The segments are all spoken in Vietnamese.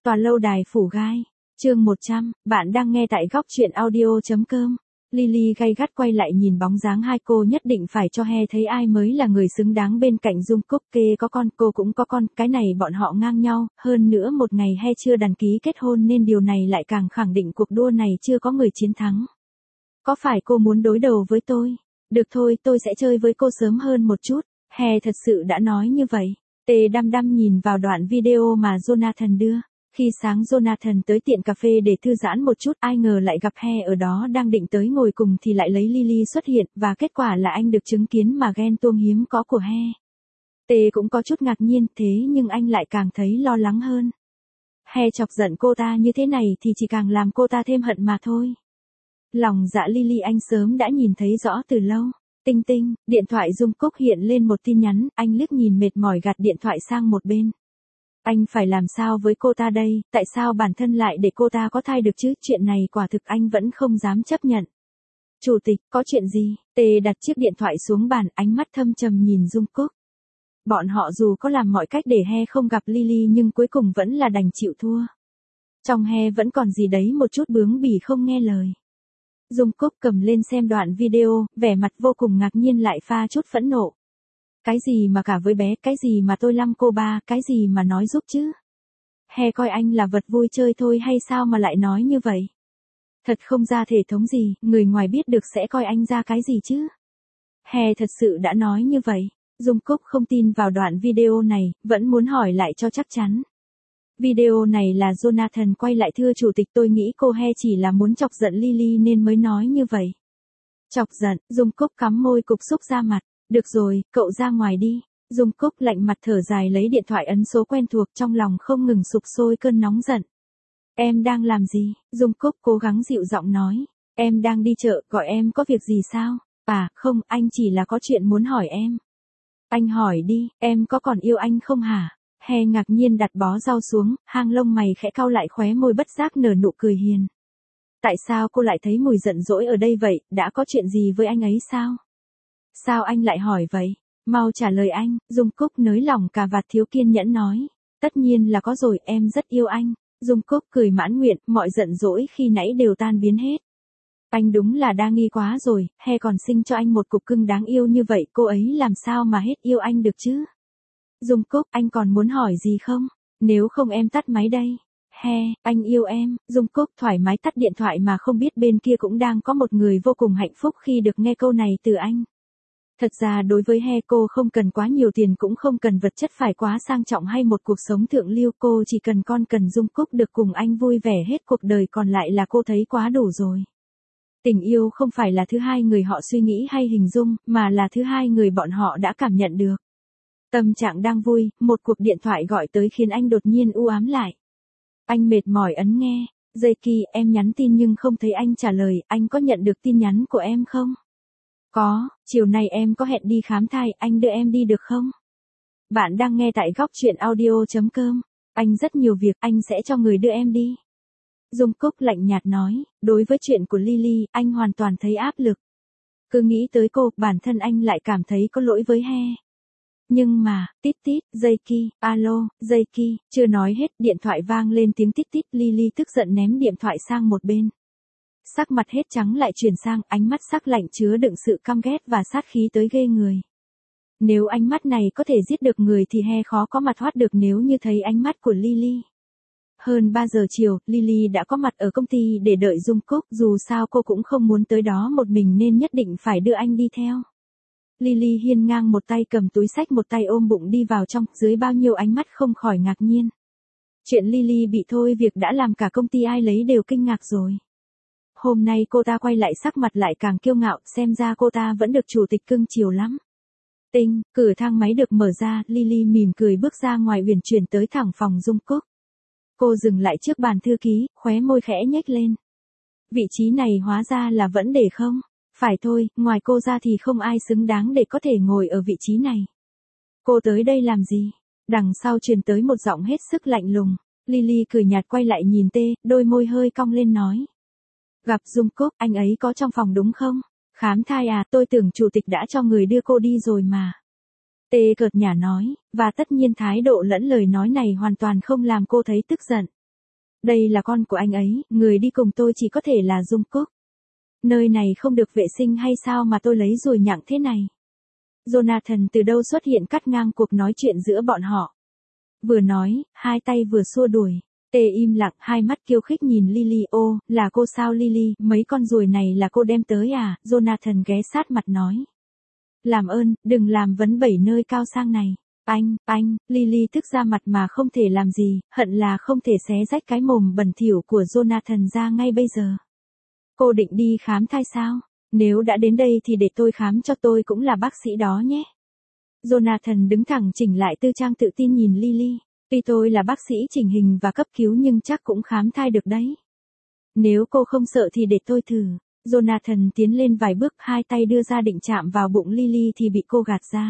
Tòa lâu đài phủ gai. Chương 100, bạn đang nghe tại góc truyện audio.com. Lily gay gắt quay lại nhìn bóng dáng hai cô, nhất định phải cho He thấy ai mới là người xứng đáng bên cạnh Jungkook. Kê có con, cô cũng có con, cái này bọn họ ngang nhau, hơn nữa một ngày He chưa đăng ký kết hôn nên điều này lại càng khẳng định cuộc đua này chưa có người chiến thắng. Có phải cô muốn đối đầu với tôi? Được thôi, tôi sẽ chơi với cô sớm hơn một chút. He thật sự đã nói như vậy. Tê đăm đăm nhìn vào đoạn video mà Jonathan đưa. Khi sáng Jonathan tới tiệm cà phê để thư giãn một chút, ai ngờ lại gặp He ở đó, đang định tới ngồi cùng thì lại lấy Lily xuất hiện, và kết quả là anh được chứng kiến mà ghen tuông hiếm có của He. Tê cũng có chút ngạc nhiên, thế nhưng anh lại càng thấy lo lắng hơn. He chọc giận cô ta như thế này thì chỉ càng làm cô ta thêm hận mà thôi. Lòng dạ Lily anh sớm đã nhìn thấy rõ từ lâu. Tinh tinh, điện thoại Jungkook hiện lên một tin nhắn, anh liếc nhìn mệt mỏi gạt điện thoại sang một bên. Anh phải làm sao với cô ta đây, tại sao bản thân lại để cô ta có thai được chứ, chuyện này quả thực anh vẫn không dám chấp nhận. Chủ tịch, có chuyện gì? Tê đặt chiếc điện thoại xuống bàn, ánh mắt thâm trầm nhìn Jungkook. Bọn họ dù có làm mọi cách để He không gặp Lily nhưng cuối cùng vẫn là đành chịu thua. Trong He vẫn còn gì đấy một chút bướng bỉ không nghe lời. Jungkook cầm lên xem đoạn video, vẻ mặt vô cùng ngạc nhiên lại pha chút phẫn nộ. Cái gì mà cả với bé, cái gì mà tôi lăm cô ba, cái gì mà nói giúp chứ? He coi anh là vật vui chơi thôi hay sao mà lại nói như vậy? Thật không ra thể thống gì, người ngoài biết được sẽ coi anh ra cái gì chứ? He thật sự đã nói như vậy. Jungkook không tin vào đoạn video này, vẫn muốn hỏi lại cho chắc chắn. Video này là Jonathan quay lại, thưa chủ tịch, tôi nghĩ cô He chỉ là muốn chọc giận Lily nên mới nói như vậy. Chọc giận, Jungkook cắm môi cục xúc ra mặt. Được rồi, cậu ra ngoài đi. Jungkook lạnh mặt thở dài lấy điện thoại ấn số quen thuộc, trong lòng không ngừng sục sôi cơn nóng giận. Em đang làm gì? Jungkook cố gắng dịu giọng nói. Em đang đi chợ, gọi em có việc gì sao? À, không, anh chỉ là có chuyện muốn hỏi em. Anh hỏi đi, em có còn yêu anh không hả? He ngạc nhiên đặt bó rau xuống, hang lông mày khẽ cau lại, khóe môi bất giác nở nụ cười hiền. Tại sao cô lại thấy mùi giận dỗi ở đây vậy, đã có chuyện gì với anh ấy sao? Sao anh lại hỏi vậy? Mau trả lời anh, Jungkook nới lỏng cà vạt thiếu kiên nhẫn nói. Tất nhiên là có rồi, em rất yêu anh. Jungkook cười mãn nguyện, mọi giận dỗi khi nãy đều tan biến hết. Anh đúng là đa nghi quá rồi, He còn sinh cho anh một cục cưng đáng yêu như vậy, cô ấy làm sao mà hết yêu anh được chứ? Jungkook, anh còn muốn hỏi gì không? Nếu không em tắt máy đây. He, anh yêu em. Jungkook thoải mái tắt điện thoại mà không biết bên kia cũng đang có một người vô cùng hạnh phúc khi được nghe câu này từ anh. Thật ra đối với He, cô không cần quá nhiều tiền, cũng không cần vật chất phải quá sang trọng hay một cuộc sống thượng lưu, cô chỉ cần Jungkook được cùng anh vui vẻ hết cuộc đời, còn lại là cô thấy quá đủ rồi. Tình yêu không phải là thứ hai người họ suy nghĩ hay hình dung, mà là thứ hai người bọn họ đã cảm nhận được. Tâm trạng đang vui, một cuộc điện thoại gọi tới khiến anh đột nhiên u ám lại. Anh mệt mỏi ấn nghe. Jaeki, em nhắn tin nhưng không thấy anh trả lời, anh có nhận được tin nhắn của em không? Có, chiều nay em có hẹn đi khám thai, anh đưa em đi được không? Bạn đang nghe tại góc truyện audio.com. Anh rất nhiều việc, anh sẽ cho người đưa em đi. Jungkook lạnh nhạt nói, đối với chuyện của Lily, anh hoàn toàn thấy áp lực. Cứ nghĩ tới cô, bản thân anh lại cảm thấy có lỗi với He. Nhưng mà, tít tít, Jaeki, alo, Jaeki, chưa nói hết, điện thoại vang lên tiếng tít tít, Lily tức giận ném điện thoại sang một bên. Sắc mặt hết trắng lại chuyển sang, ánh mắt sắc lạnh chứa đựng sự căm ghét và sát khí tới ghê người. Nếu ánh mắt này có thể giết được người thì He khó có mặt thoát được nếu như thấy ánh mắt của Lily. Hơn 3 giờ chiều, Lily đã có mặt ở công ty để đợi Jungkook, dù sao cô cũng không muốn tới đó một mình nên nhất định phải đưa anh đi theo. Lily hiên ngang, một tay cầm túi xách một tay ôm bụng đi vào trong, dưới bao nhiêu ánh mắt không khỏi ngạc nhiên. Chuyện Lily bị thôi việc đã làm cả công ty ai lấy đều kinh ngạc rồi. Hôm nay cô ta quay lại sắc mặt lại càng kiêu ngạo, xem ra cô ta vẫn được chủ tịch cưng chiều lắm. Tinh, cửa thang máy được mở ra, Lily mỉm cười bước ra ngoài, uyển chuyển tới thẳng phòng Jungkook. Cô dừng lại trước bàn thư ký, khóe môi khẽ nhếch lên. Vị trí này hóa ra là vẫn để không? Phải thôi, ngoài cô ra thì không ai xứng đáng để có thể ngồi ở vị trí này. Cô tới đây làm gì? Đằng sau truyền tới một giọng hết sức lạnh lùng. Lily cười nhạt quay lại nhìn Tê, đôi môi hơi cong lên nói. Gặp Jungkook, anh ấy có trong phòng đúng không? Khám thai à, tôi tưởng chủ tịch đã cho người đưa cô đi rồi mà. Tê cợt nhả nói, và tất nhiên thái độ lẫn lời nói này hoàn toàn không làm cô thấy tức giận. Đây là con của anh ấy, người đi cùng tôi chỉ có thể là Dung Cúc. Nơi này không được vệ sinh hay sao mà tôi lấy ruồi nhặng thế này? Jonathan từ đâu xuất hiện cắt ngang cuộc nói chuyện giữa bọn họ. Vừa nói, hai tay vừa xua đuổi. Tê im lặng, hai mắt kiêu khích nhìn Lily. Ô, là cô sao Lily, mấy con ruồi này là cô đem tới à? Jonathan ghé sát mặt nói. Làm ơn, đừng làm vấn vẩy nơi cao sang này. Anh, Lily tức ra mặt mà không thể làm gì, hận là không thể xé rách cái mồm bẩn thỉu của Jonathan ra ngay bây giờ. Cô định đi khám thai sao? Nếu đã đến đây thì để tôi khám cho, tôi cũng là bác sĩ đó nhé. Jonathan đứng thẳng chỉnh lại tư trang tự tin nhìn Lily. Tuy tôi là bác sĩ chỉnh hình và cấp cứu nhưng chắc cũng khám thai được đấy. Nếu cô không sợ thì để tôi thử. Jonathan tiến lên vài bước, hai tay đưa ra định chạm vào bụng Lily thì bị cô gạt ra.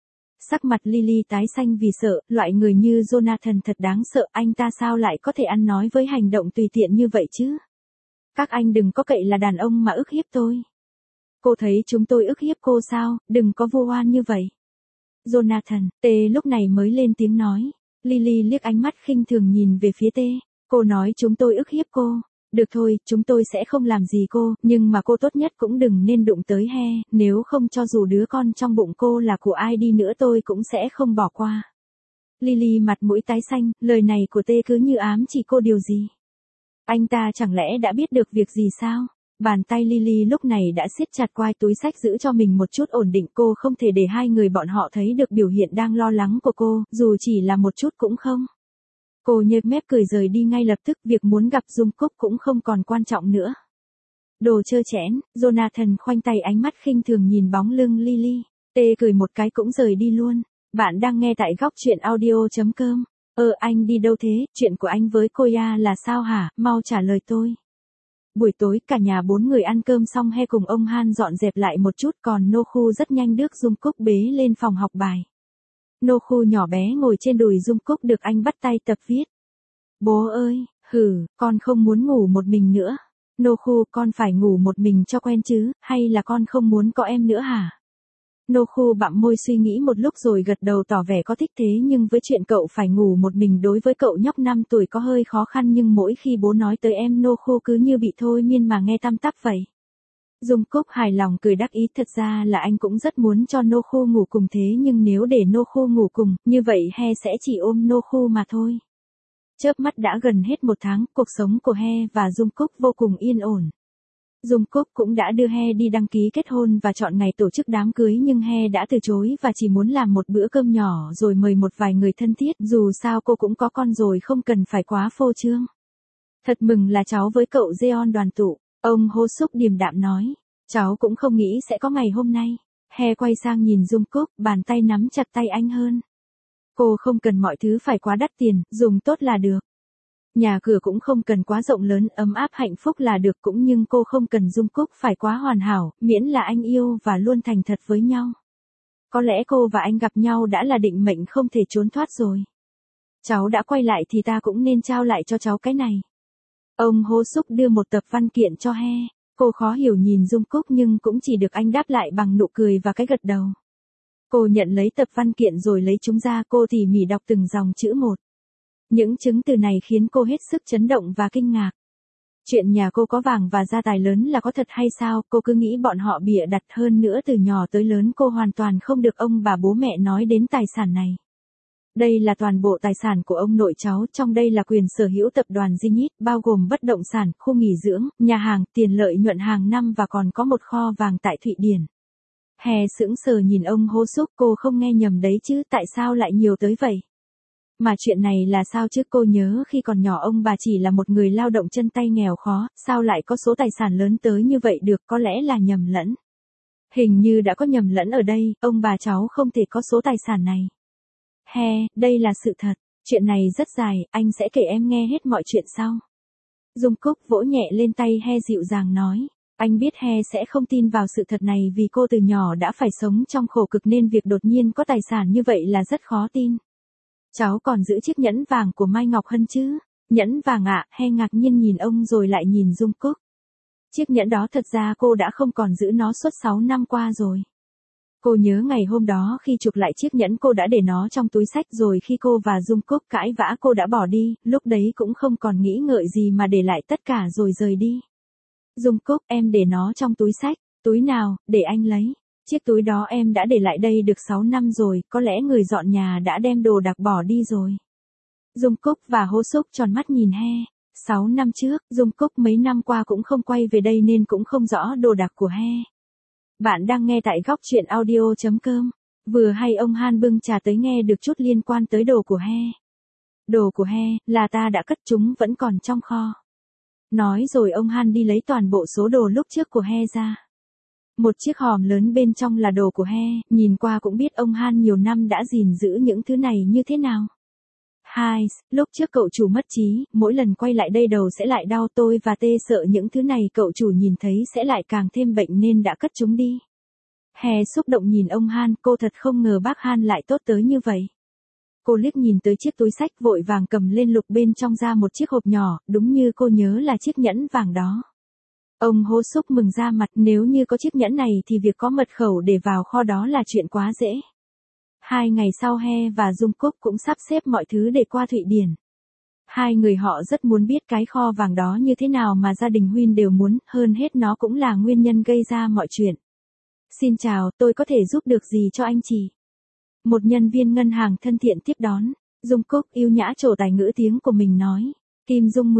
Sắc mặt Lily tái xanh vì sợ, loại người như Jonathan thật đáng sợ, anh ta sao lại có thể ăn nói với hành động tùy tiện như vậy chứ? Các anh đừng có cậy là đàn ông mà ức hiếp tôi. Cô thấy chúng tôi ức hiếp cô sao, đừng có vu oan như vậy. Jonathan, Tê lúc này mới lên tiếng nói. Lily liếc ánh mắt khinh thường nhìn về phía Tê. Cô nói chúng tôi ức hiếp cô. Được thôi, chúng tôi sẽ không làm gì cô, nhưng mà cô tốt nhất cũng đừng nên đụng tới He, nếu không cho dù đứa con trong bụng cô là của ai đi nữa tôi cũng sẽ không bỏ qua. Lily mặt mũi tái xanh, lời này của Tê cứ như ám chỉ cô điều gì. Anh ta chẳng lẽ đã biết được việc gì sao? Bàn tay Lily lúc này đã siết chặt quai túi xách giữ cho mình một chút ổn định, cô không thể để hai người bọn họ thấy được biểu hiện đang lo lắng của cô, dù chỉ là một chút cũng không. Cô nhếch mép cười rời đi ngay lập tức, việc muốn gặp Dung Cúc cũng không còn quan trọng nữa. Đồ trơ trẽn, Jonathan khoanh tay ánh mắt khinh thường nhìn bóng lưng Lily. Tê cười một cái cũng rời đi luôn. Bạn đang nghe tại góc truyện audio.com. Anh đi đâu thế, chuyện của anh với Koya là sao hả, mau trả lời tôi. Buổi tối cả nhà bốn người ăn cơm xong He cùng ông Han dọn dẹp lại một chút, còn Nô Khu rất nhanh được Dung Cúc bế lên phòng học bài. Nô Khu nhỏ bé ngồi trên đùi Dung Cúc được anh bắt tay tập viết. Bố ơi, con không muốn ngủ một mình nữa. Nô Khu, con phải ngủ một mình cho quen chứ, hay là con không muốn có em nữa hả? Nô Khu bặm môi suy nghĩ một lúc rồi gật đầu tỏ vẻ có thích, thế nhưng với chuyện cậu phải ngủ một mình đối với cậu nhóc 5 tuổi có hơi khó khăn, nhưng mỗi khi bố nói tới em Nô Khu cứ như bị thôi miên mà nghe tăm tắp vậy. Dung Cúc hài lòng cười đắc ý, thật ra là anh cũng rất muốn cho Nô Khu ngủ cùng, thế nhưng nếu để Nô Khu ngủ cùng, như vậy He sẽ chỉ ôm Nô Khu mà thôi. Chớp mắt đã gần hết một tháng, cuộc sống của He và Dung Cúc vô cùng yên ổn. Dung Cúc cũng đã đưa He đi đăng ký kết hôn và chọn ngày tổ chức đám cưới, nhưng He đã từ chối và chỉ muốn làm một bữa cơm nhỏ rồi mời một vài người thân thiết, dù sao cô cũng có con rồi không cần phải quá phô trương. Thật mừng là cháu với cậu Jeon đoàn tụ, ông Ho Suk điềm đạm nói. Cháu cũng không nghĩ sẽ có ngày hôm nay. He quay sang nhìn Dung Cúc, bàn tay nắm chặt tay anh hơn. Cô không cần mọi thứ phải quá đắt tiền, dùng tốt là được. Nhà cửa cũng không cần quá rộng lớn, ấm áp hạnh phúc là được, cũng nhưng cô không cần Dung Cúc phải quá hoàn hảo, miễn là anh yêu và luôn thành thật với nhau. Có lẽ cô và anh gặp nhau đã là định mệnh không thể trốn thoát rồi. Cháu đã quay lại thì ta cũng nên trao lại cho cháu cái này. Ông Ho Suk đưa một tập văn kiện cho He. Cô khó hiểu nhìn Dung Cúc nhưng cũng chỉ được anh đáp lại bằng nụ cười và cái gật đầu. Cô nhận lấy tập văn kiện rồi lấy chúng ra, cô tỉ mỉ đọc từng dòng chữ một. Những chứng từ này khiến cô hết sức chấn động và kinh ngạc. Chuyện nhà cô có vàng và gia tài lớn là có thật hay sao, cô cứ nghĩ bọn họ bịa đặt, hơn nữa từ nhỏ tới lớn cô hoàn toàn không được ông bà bố mẹ nói đến tài sản này. Đây là toàn bộ tài sản của ông nội cháu, trong đây là quyền sở hữu tập đoàn Zenith, bao gồm bất động sản, khu nghỉ dưỡng, nhà hàng, tiền lợi nhuận hàng năm và còn có một kho vàng tại Thụy Điển. He sững sờ nhìn ông Ho Suk, cô không nghe nhầm đấy chứ, tại sao lại nhiều tới vậy? Mà chuyện này là sao chứ, cô nhớ khi còn nhỏ ông bà chỉ là một người lao động chân tay nghèo khó, sao lại có số tài sản lớn tới như vậy được, có lẽ là nhầm lẫn. Hình như đã có nhầm lẫn ở đây, ông bà cháu không thể có số tài sản này. He, đây là sự thật, chuyện này rất dài, anh sẽ kể em nghe hết mọi chuyện sau. Dung Cúc vỗ nhẹ lên tay He dịu dàng nói, anh biết He sẽ không tin vào sự thật này vì cô từ nhỏ đã phải sống trong khổ cực nên việc đột nhiên có tài sản như vậy là rất khó tin. Cháu còn giữ chiếc nhẫn vàng của Mai Ngọc Hân chứ? Nhẫn vàng ạ, He ngạc nhiên nhìn ông rồi lại nhìn Dung Cúc. Chiếc nhẫn đó thật ra cô đã không còn giữ nó suốt 6 năm qua rồi. Cô nhớ ngày hôm đó khi chụp lại chiếc nhẫn cô đã để nó trong túi xách rồi khi cô và Dung Cúc cãi vã cô đã bỏ đi, lúc đấy cũng không còn nghĩ ngợi gì mà để lại tất cả rồi rời đi. Dung Cúc, em để nó trong túi xách, túi nào, để anh lấy. Chiếc túi đó em đã để lại đây được 6 năm rồi, có lẽ người dọn nhà đã đem đồ đạc bỏ đi rồi. Dung Cúc và Hô Súc tròn mắt nhìn He. 6 năm trước, Dung Cúc mấy năm qua cũng không quay về đây nên cũng không rõ đồ đạc của He. Bạn đang nghe tại góc truyện audio.com. Vừa hay ông Han bưng trà tới nghe được chút liên quan tới đồ của He. Đồ của He, là ta đã cất chúng vẫn còn trong kho. Nói rồi ông Han đi lấy toàn bộ số đồ lúc trước của He ra. Một chiếc hòm lớn bên trong là đồ của He, nhìn qua cũng biết ông Han nhiều năm đã gìn giữ những thứ này như thế nào. Hai, lúc trước cậu chủ mất trí, mỗi lần quay lại đây đầu sẽ lại đau tôi và tê sợ những thứ này cậu chủ nhìn thấy sẽ lại càng thêm bệnh nên đã cất chúng đi. He xúc động nhìn ông Han, cô thật không ngờ bác Han lại tốt tới như vậy. Cô liếc nhìn tới chiếc túi xách vội vàng cầm lên lục bên trong ra một chiếc hộp nhỏ, đúng như cô nhớ là chiếc nhẫn vàng đó. Ông Hô Súc mừng ra mặt, nếu như có chiếc nhẫn này thì việc có mật khẩu để vào kho đó là chuyện quá dễ. 2 ngày sau He và Dung Cúc cũng sắp xếp mọi thứ để qua Thụy Điển. Hai người họ rất muốn biết cái kho vàng đó như thế nào mà gia đình Huyên đều muốn, hơn hết nó cũng là nguyên nhân gây ra mọi chuyện. Xin chào, tôi có thể giúp được gì cho anh chị? Một nhân viên ngân hàng thân thiện tiếp đón. Dung Cúc yêu nhã trổ tài ngữ tiếng của mình nói. Kim Dung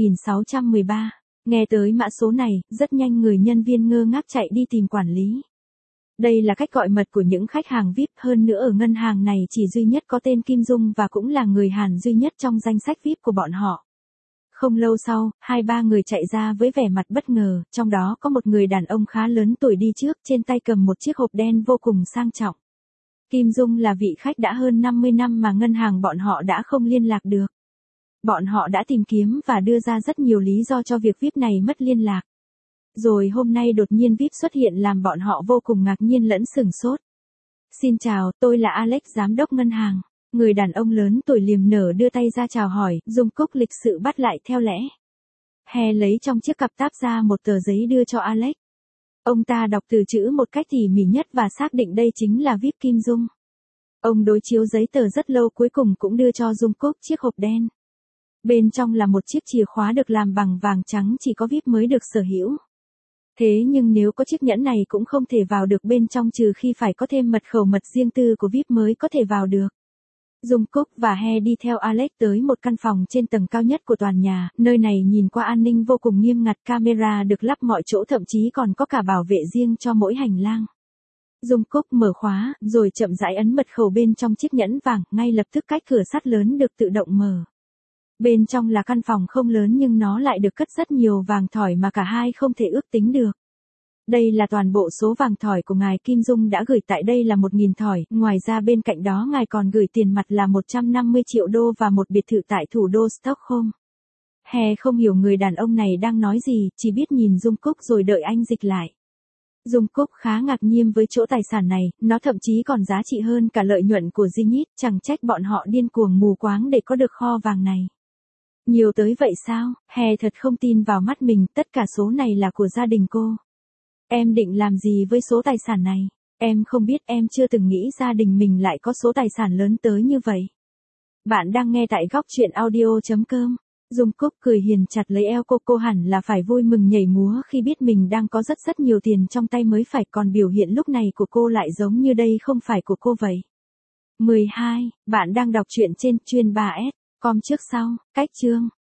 13.613. Nghe tới mã số này, rất nhanh người nhân viên ngơ ngác chạy đi tìm quản lý. Đây là cách gọi mật của những khách hàng VIP, hơn nữa ở ngân hàng này chỉ duy nhất có tên Kim Dung và cũng là người Hàn duy nhất trong danh sách VIP của bọn họ. Không lâu sau, 2-3 người chạy ra với vẻ mặt bất ngờ, trong đó có một người đàn ông khá lớn tuổi đi trước, trên tay cầm một chiếc hộp đen vô cùng sang trọng. Kim Dung là vị khách đã hơn 50 năm mà ngân hàng bọn họ đã không liên lạc được. Bọn họ đã tìm kiếm và đưa ra rất nhiều lý do cho việc VIP này mất liên lạc. Rồi hôm nay đột nhiên VIP xuất hiện làm bọn họ vô cùng ngạc nhiên lẫn sửng sốt. Xin chào, tôi là Alex giám đốc ngân hàng. Người đàn ông lớn tuổi liềm nở đưa tay ra chào hỏi, Dung Cúc lịch sự bắt lại theo lẽ. He lấy trong chiếc cặp táp ra một tờ giấy đưa cho Alex. Ông ta đọc từ chữ một cách tỉ mỉ nhất và xác định đây chính là VIP Kim Dung. Ông đối chiếu giấy tờ rất lâu cuối cùng cũng đưa cho Dung Cúc chiếc hộp đen. Bên trong là một chiếc chìa khóa được làm bằng vàng trắng chỉ có VIP mới được sở hữu. Thế nhưng nếu có chiếc nhẫn này cũng không thể vào được bên trong trừ khi phải có thêm mật khẩu mật riêng tư của VIP mới có thể vào được. Dung Cúc và He đi theo Alex tới một căn phòng trên tầng cao nhất của tòa nhà, nơi này nhìn qua an ninh vô cùng nghiêm ngặt, camera được lắp mọi chỗ, thậm chí còn có cả bảo vệ riêng cho mỗi hành lang. Dung Cúc mở khóa, rồi chậm rãi ấn mật khẩu bên trong chiếc nhẫn vàng, ngay lập tức cách cửa sắt lớn được tự động mở. Bên trong là căn phòng không lớn nhưng nó lại được cất rất nhiều vàng thỏi mà cả hai không thể ước tính được. Đây là toàn bộ số vàng thỏi của ngài Kim Dung đã gửi tại đây là 1.000 thỏi, ngoài ra bên cạnh đó ngài còn gửi tiền mặt là 150 triệu đô và một biệt thự tại thủ đô Stockholm. He không hiểu người đàn ông này đang nói gì, chỉ biết nhìn Dung Cúc rồi đợi anh dịch lại. Dung Cúc khá ngạc nhiên với chỗ tài sản này, nó thậm chí còn giá trị hơn cả lợi nhuận của Zenith, chẳng trách bọn họ điên cuồng mù quáng để có được kho vàng này. Nhiều tới vậy sao? He thật không tin vào mắt mình, tất cả số này là của gia đình cô. Em định làm gì với số tài sản này? Em không biết, em chưa từng nghĩ gia đình mình lại có số tài sản lớn tới như vậy. Bạn đang nghe tại góc truyện audio.com. Dung Cúc cười hiền chặt lấy eo cô hẳn là phải vui mừng nhảy múa khi biết mình đang có rất nhiều tiền trong tay mới phải, còn biểu hiện lúc này của cô lại giống như đây không phải của cô vậy. 12. Bạn đang đọc truyện trên chuyên 3S. Com trước sau, cách chương.